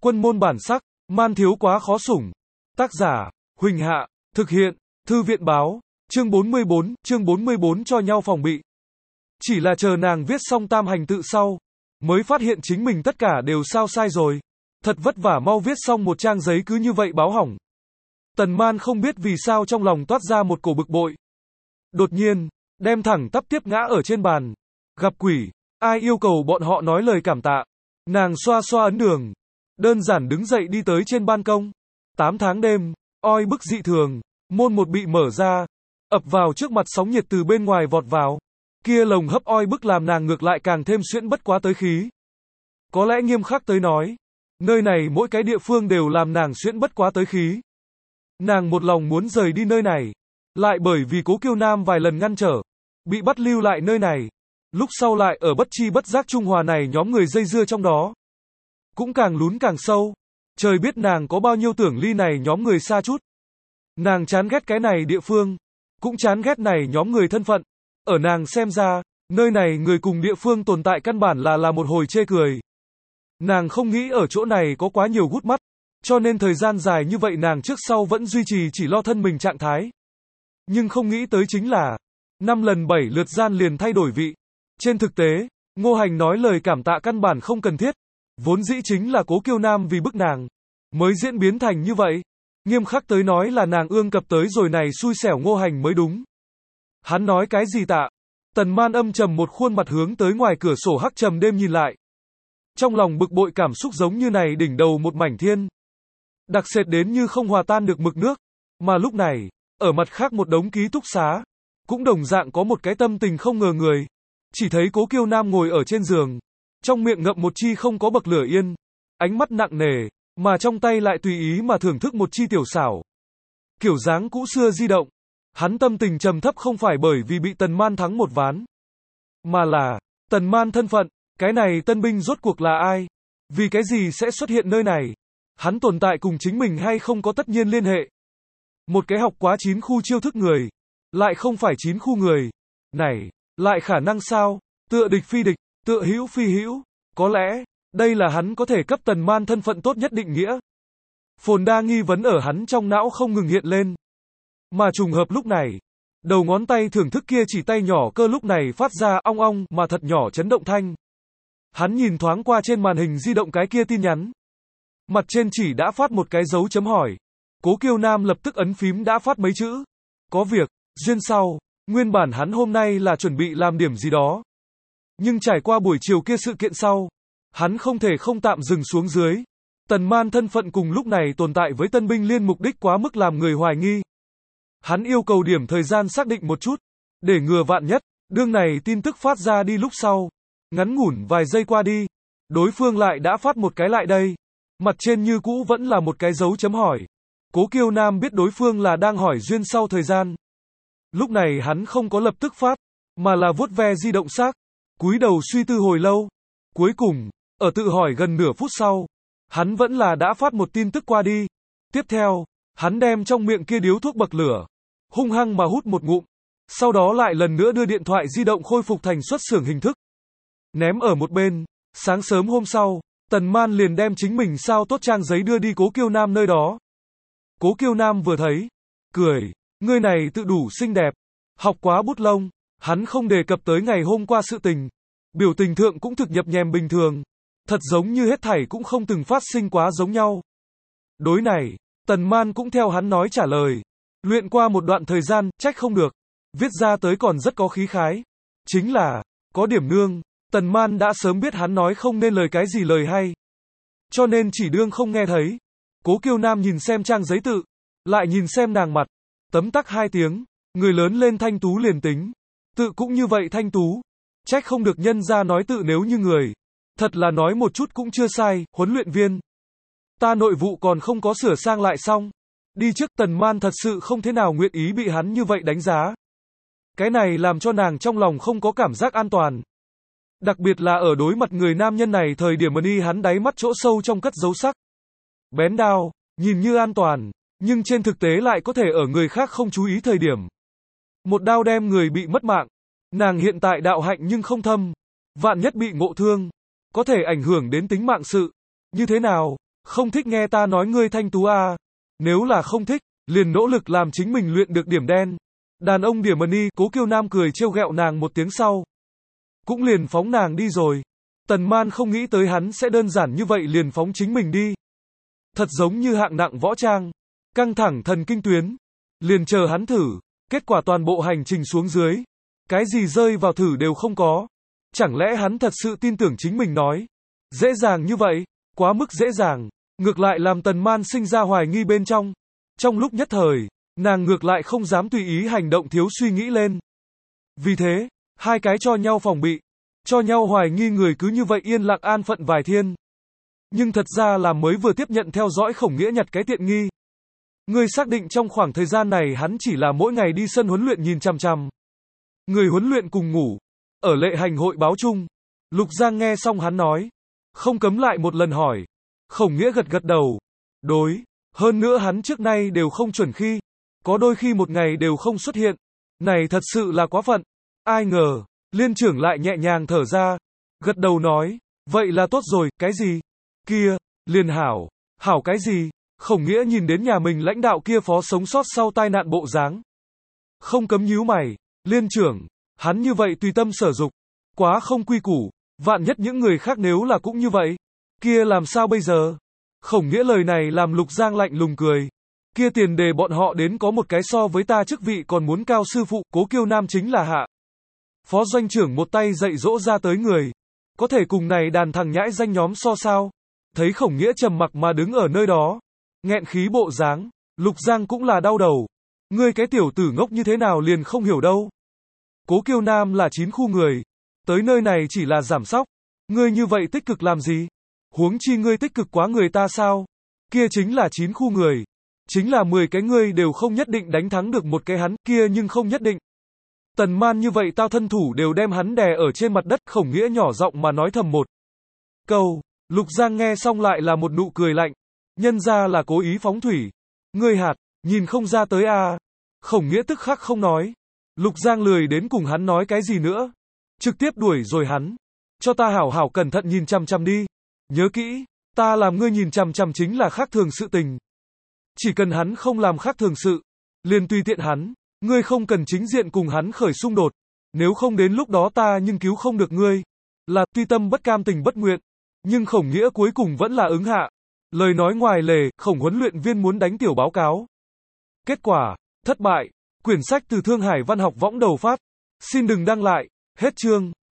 Quân môn bản sắc, man thiếu quá khó sủng. Tác giả, Huỳnh Hạ, thực hiện, Thư viện báo, chương 44 cho nhau phòng bị. Chỉ là chờ nàng viết xong tam hành tự sau, mới phát hiện chính mình tất cả đều sao sai rồi. Thật vất vả mau viết xong một trang giấy cứ như vậy báo hỏng. Tần Man không biết vì sao trong lòng toát ra một cổ bực bội. Đột nhiên, đem thẳng tắp tiếp ngã ở trên bàn. Gặp quỷ, ai yêu cầu bọn họ nói lời cảm tạ. Nàng xoa xoa ấn đường, đơn giản đứng dậy đi tới trên ban công. 8 tháng đêm, oi bức dị thường, môn một bị mở ra, ập vào trước mặt sóng nhiệt từ bên ngoài vọt vào. Kia lồng hấp oi bức làm nàng ngược lại càng thêm xuyễn bất quá tới khí. Có lẽ nghiêm khắc tới nói, nơi này mỗi cái địa phương đều làm nàng xuyễn bất quá tới khí. Nàng một lòng muốn rời đi nơi này, lại bởi vì Cố Kiêu Nam vài lần ngăn trở, bị bắt lưu lại nơi này. Lúc sau lại ở bất chi bất giác trung hòa này nhóm người dây dưa trong đó. Cũng càng lún càng sâu. Trời biết nàng có bao nhiêu tưởng ly này nhóm người xa chút. Nàng chán ghét cái này địa phương, cũng chán ghét này nhóm người thân phận. Ở nàng xem ra, nơi này người cùng địa phương tồn tại căn bản là một hồi chê cười. Nàng không nghĩ ở chỗ này có quá nhiều gút mắt, cho nên thời gian dài như vậy nàng trước sau vẫn duy trì chỉ lo thân mình trạng thái. Nhưng không nghĩ tới chính là, 5 lần 7 lượt gian liền thay đổi vị. Trên thực tế, Ngô Hành nói lời cảm tạ căn bản không cần thiết, vốn dĩ chính là Cố Kiêu Nam vì bức nàng, mới diễn biến thành như vậy. Nghiêm khắc tới nói là nàng ương cập tới rồi này xui xẻo Ngô Hành mới đúng. Hắn nói cái gì tạ? Tần Man âm trầm một khuôn mặt hướng tới ngoài cửa sổ hắc trầm đêm nhìn lại. Trong lòng bực bội cảm xúc giống như này đỉnh đầu một mảnh thiên. Đặc sệt đến như không hòa tan được mực nước. Mà lúc này, ở mặt khác một đống ký túc xá, cũng đồng dạng có một cái tâm tình không ngờ người. Chỉ thấy Cố Kiêu Nam ngồi ở trên giường, trong miệng ngậm một chi không có bậc lửa yên, ánh mắt nặng nề, mà trong tay lại tùy ý mà thưởng thức một chi tiểu xảo. Kiểu dáng cũ xưa di động. Hắn tâm tình trầm thấp không phải bởi vì bị Tần Man thắng một ván, mà là, Tần Man thân phận, cái này tân binh rốt cuộc là ai? Vì cái gì sẽ xuất hiện nơi này? Hắn tồn tại cùng chính mình hay không có tất nhiên liên hệ? Một cái học quá 9 khu chiêu thức người, lại không phải 9 khu người. Này, lại khả năng sao? Tựa địch phi địch, tựa hữu phi hữu. Có lẽ, đây là hắn có thể cấp Tần Man thân phận tốt nhất định nghĩa. Phồn đa nghi vấn ở hắn trong não không ngừng hiện lên. Mà trùng hợp lúc này, đầu ngón tay thưởng thức kia chỉ tay nhỏ cơ lúc này phát ra ong ong mà thật nhỏ chấn động thanh. Hắn nhìn thoáng qua trên màn hình di động cái kia tin nhắn. Mặt trên chỉ đã phát một cái dấu chấm hỏi. Cố Kiêu Nam lập tức ấn phím đã phát mấy chữ. Có việc, duyên sau, nguyên bản hắn hôm nay là chuẩn bị làm điểm gì đó. Nhưng trải qua buổi chiều kia sự kiện sau, hắn không thể không tạm dừng xuống dưới. Tần Man thân phận cùng lúc này tồn tại với tân binh liên mục đích quá mức làm người hoài nghi. Hắn yêu cầu điểm thời gian xác định một chút, để ngừa vạn nhất, đương này tin tức phát ra đi lúc sau. Ngắn ngủn vài giây qua đi, đối phương lại đã phát một cái lại đây. Mặt trên như cũ vẫn là một cái dấu chấm hỏi. Cố Kiêu Nam biết đối phương là đang hỏi duyên sau thời gian. Lúc này hắn không có lập tức phát, mà là vuốt ve di động xác, cúi đầu suy tư hồi lâu. Cuối cùng, ở tự hỏi gần nửa phút sau, hắn vẫn là đã phát một tin tức qua đi. Tiếp theo, hắn đem trong miệng kia điếu thuốc bậc lửa, hung hăng mà hút một ngụm, sau đó lại lần nữa đưa điện thoại di động khôi phục thành xuất xưởng hình thức. Ném ở một bên, sáng sớm hôm sau, Tần Man liền đem chính mình sao tốt trang giấy đưa đi Cố Kiêu Nam nơi đó. Cố Kiêu Nam vừa thấy, cười, ngươi này tự đủ xinh đẹp, học quá bút lông, hắn không đề cập tới ngày hôm qua sự tình, biểu tình thượng cũng thực nhập nhèm bình thường, thật giống như hết thảy cũng không từng phát sinh quá giống nhau. Đối này, Tần Man cũng theo hắn nói trả lời, luyện qua một đoạn thời gian, trách không được, viết ra tới còn rất có khí khái, chính là, có điểm nương. Tần Man đã sớm biết hắn nói không nên lời cái gì lời hay, cho nên chỉ đương không nghe thấy. Cố Kiêu Nam nhìn xem trang giấy tự, lại nhìn xem nàng mặt, tấm tắc 2 tiếng, người lớn lên thanh tú liền tính, tự cũng như vậy thanh tú, trách không được nhân ra nói tự nếu như người, thật là nói một chút cũng chưa sai. Huấn luyện viên, ta nội vụ còn không có sửa sang lại xong, đi trước. Tần Man thật sự không thế nào nguyện ý bị hắn như vậy đánh giá, cái này làm cho nàng trong lòng không có cảm giác an toàn. Đặc biệt là ở đối mặt người nam nhân này thời điểm đi hắn đáy mắt chỗ sâu trong cất dấu sắc bén đao, nhìn như an toàn, nhưng trên thực tế lại có thể ở người khác không chú ý thời điểm, một đao đem người bị mất mạng. Nàng hiện tại đạo hạnh nhưng không thâm, vạn nhất bị ngộ thương, có thể ảnh hưởng đến tính mạng sự. Như thế nào? Không thích nghe ta nói ngươi thanh tú à? Nếu là không thích, liền nỗ lực làm chính mình luyện được điểm đen. Đàn ông điểm money, Cố Kiêu Nam cười trêu ghẹo nàng một tiếng sau. Cũng liền phóng nàng đi rồi. Tần Man không nghĩ tới hắn sẽ đơn giản như vậy liền phóng chính mình đi. Thật giống như hạng nặng võ trang. Căng thẳng thần kinh tuyến. Liền chờ hắn thử. Kết quả toàn bộ hành trình xuống dưới. Cái gì rơi vào thử đều không có. Chẳng lẽ hắn thật sự tin tưởng chính mình nói. Dễ dàng như vậy. Quá mức dễ dàng. Ngược lại làm Tần Man sinh ra hoài nghi bên trong. Trong lúc nhất thời, nàng ngược lại không dám tùy ý hành động thiếu suy nghĩ lên. Vì thế, hai cái cho nhau phòng bị. Cho nhau hoài nghi người cứ như vậy yên lặng an phận vài thiên. Nhưng thật ra là mới vừa tiếp nhận theo dõi Khổng Nghĩa nhặt cái tiện nghi. Người xác định trong khoảng thời gian này hắn chỉ là mỗi ngày đi sân huấn luyện nhìn chằm chằm. Người huấn luyện cùng ngủ. Ở lệ hành hội báo chung. Lục Giang nghe xong hắn nói. Không cấm lại một lần hỏi. Khổng Nghĩa gật gật đầu. Đối. Hơn nữa hắn trước nay đều không chuẩn khi. Có đôi khi một ngày đều không xuất hiện. Này thật sự là quá phận. Ai ngờ. Liên trưởng lại nhẹ nhàng thở ra. Gật đầu nói. Vậy là tốt rồi, cái gì? Kia. Liền hảo. Hảo cái gì? Khổng Nghĩa nhìn đến nhà mình lãnh đạo kia phó sống sót sau tai nạn bộ dáng. Không cấm nhíu mày. Liên trưởng. Hắn như vậy tùy tâm sở dục. Quá không quy củ. Vạn nhất những người khác nếu là cũng như vậy. Kia làm sao bây giờ? Khổng Nghĩa lời này làm Lục Giang lạnh lùng cười. Kia tiền đề bọn họ đến có một cái so với ta chức vị còn muốn cao sư phụ, Cố Kiêu Nam chính là hạ. Phó doanh trưởng một tay dạy dỗ ra tới người. Có thể cùng này đàn thằng nhãi danh nhóm so sao? Thấy Khổng Nghĩa trầm mặc mà đứng ở nơi đó. Nghẹn khí bộ dáng. Lục Giang cũng là đau đầu. Ngươi cái tiểu tử ngốc như thế nào liền không hiểu đâu. Cố Kiêu Nam là 9 khu người. Tới nơi này chỉ là giảm sóc. Ngươi như vậy tích cực làm gì? Huống chi ngươi tích cực quá người ta sao? Kia chính là 9 khu người. Chính là 10 cái ngươi đều không nhất định đánh thắng được một cái hắn, kia nhưng không nhất định. Tần Man như vậy tao thân thủ đều đem hắn đè ở trên mặt đất. Khổng Nghĩa nhỏ giọng mà nói thầm một câu. Lục Giang nghe xong lại là một nụ cười lạnh. Nhân ra là cố ý phóng thủy. Ngươi hạt, nhìn không ra tới à. Khổng Nghĩa tức khắc không nói. Lục Giang lười đến cùng hắn nói cái gì nữa. Trực tiếp đuổi rồi hắn. Cho ta hảo hảo cẩn thận nhìn chằm chằm đi. Nhớ kỹ, ta làm ngươi nhìn chằm chằm chính là khác thường sự tình. Chỉ cần hắn không làm khác thường sự, liền tùy tiện hắn, ngươi không cần chính diện cùng hắn khởi xung đột. Nếu không đến lúc đó ta nhưng cứu không được ngươi. Là tuy tâm bất cam tình bất nguyện, nhưng Khổng Nghĩa cuối cùng vẫn là ứng hạ. Lời nói ngoài lề, Khổng huấn luyện viên muốn đánh tiểu báo cáo. Kết quả, thất bại. Quyển sách từ Thương Hải Văn học võng đầu phát. Xin đừng đăng lại. Hết chương.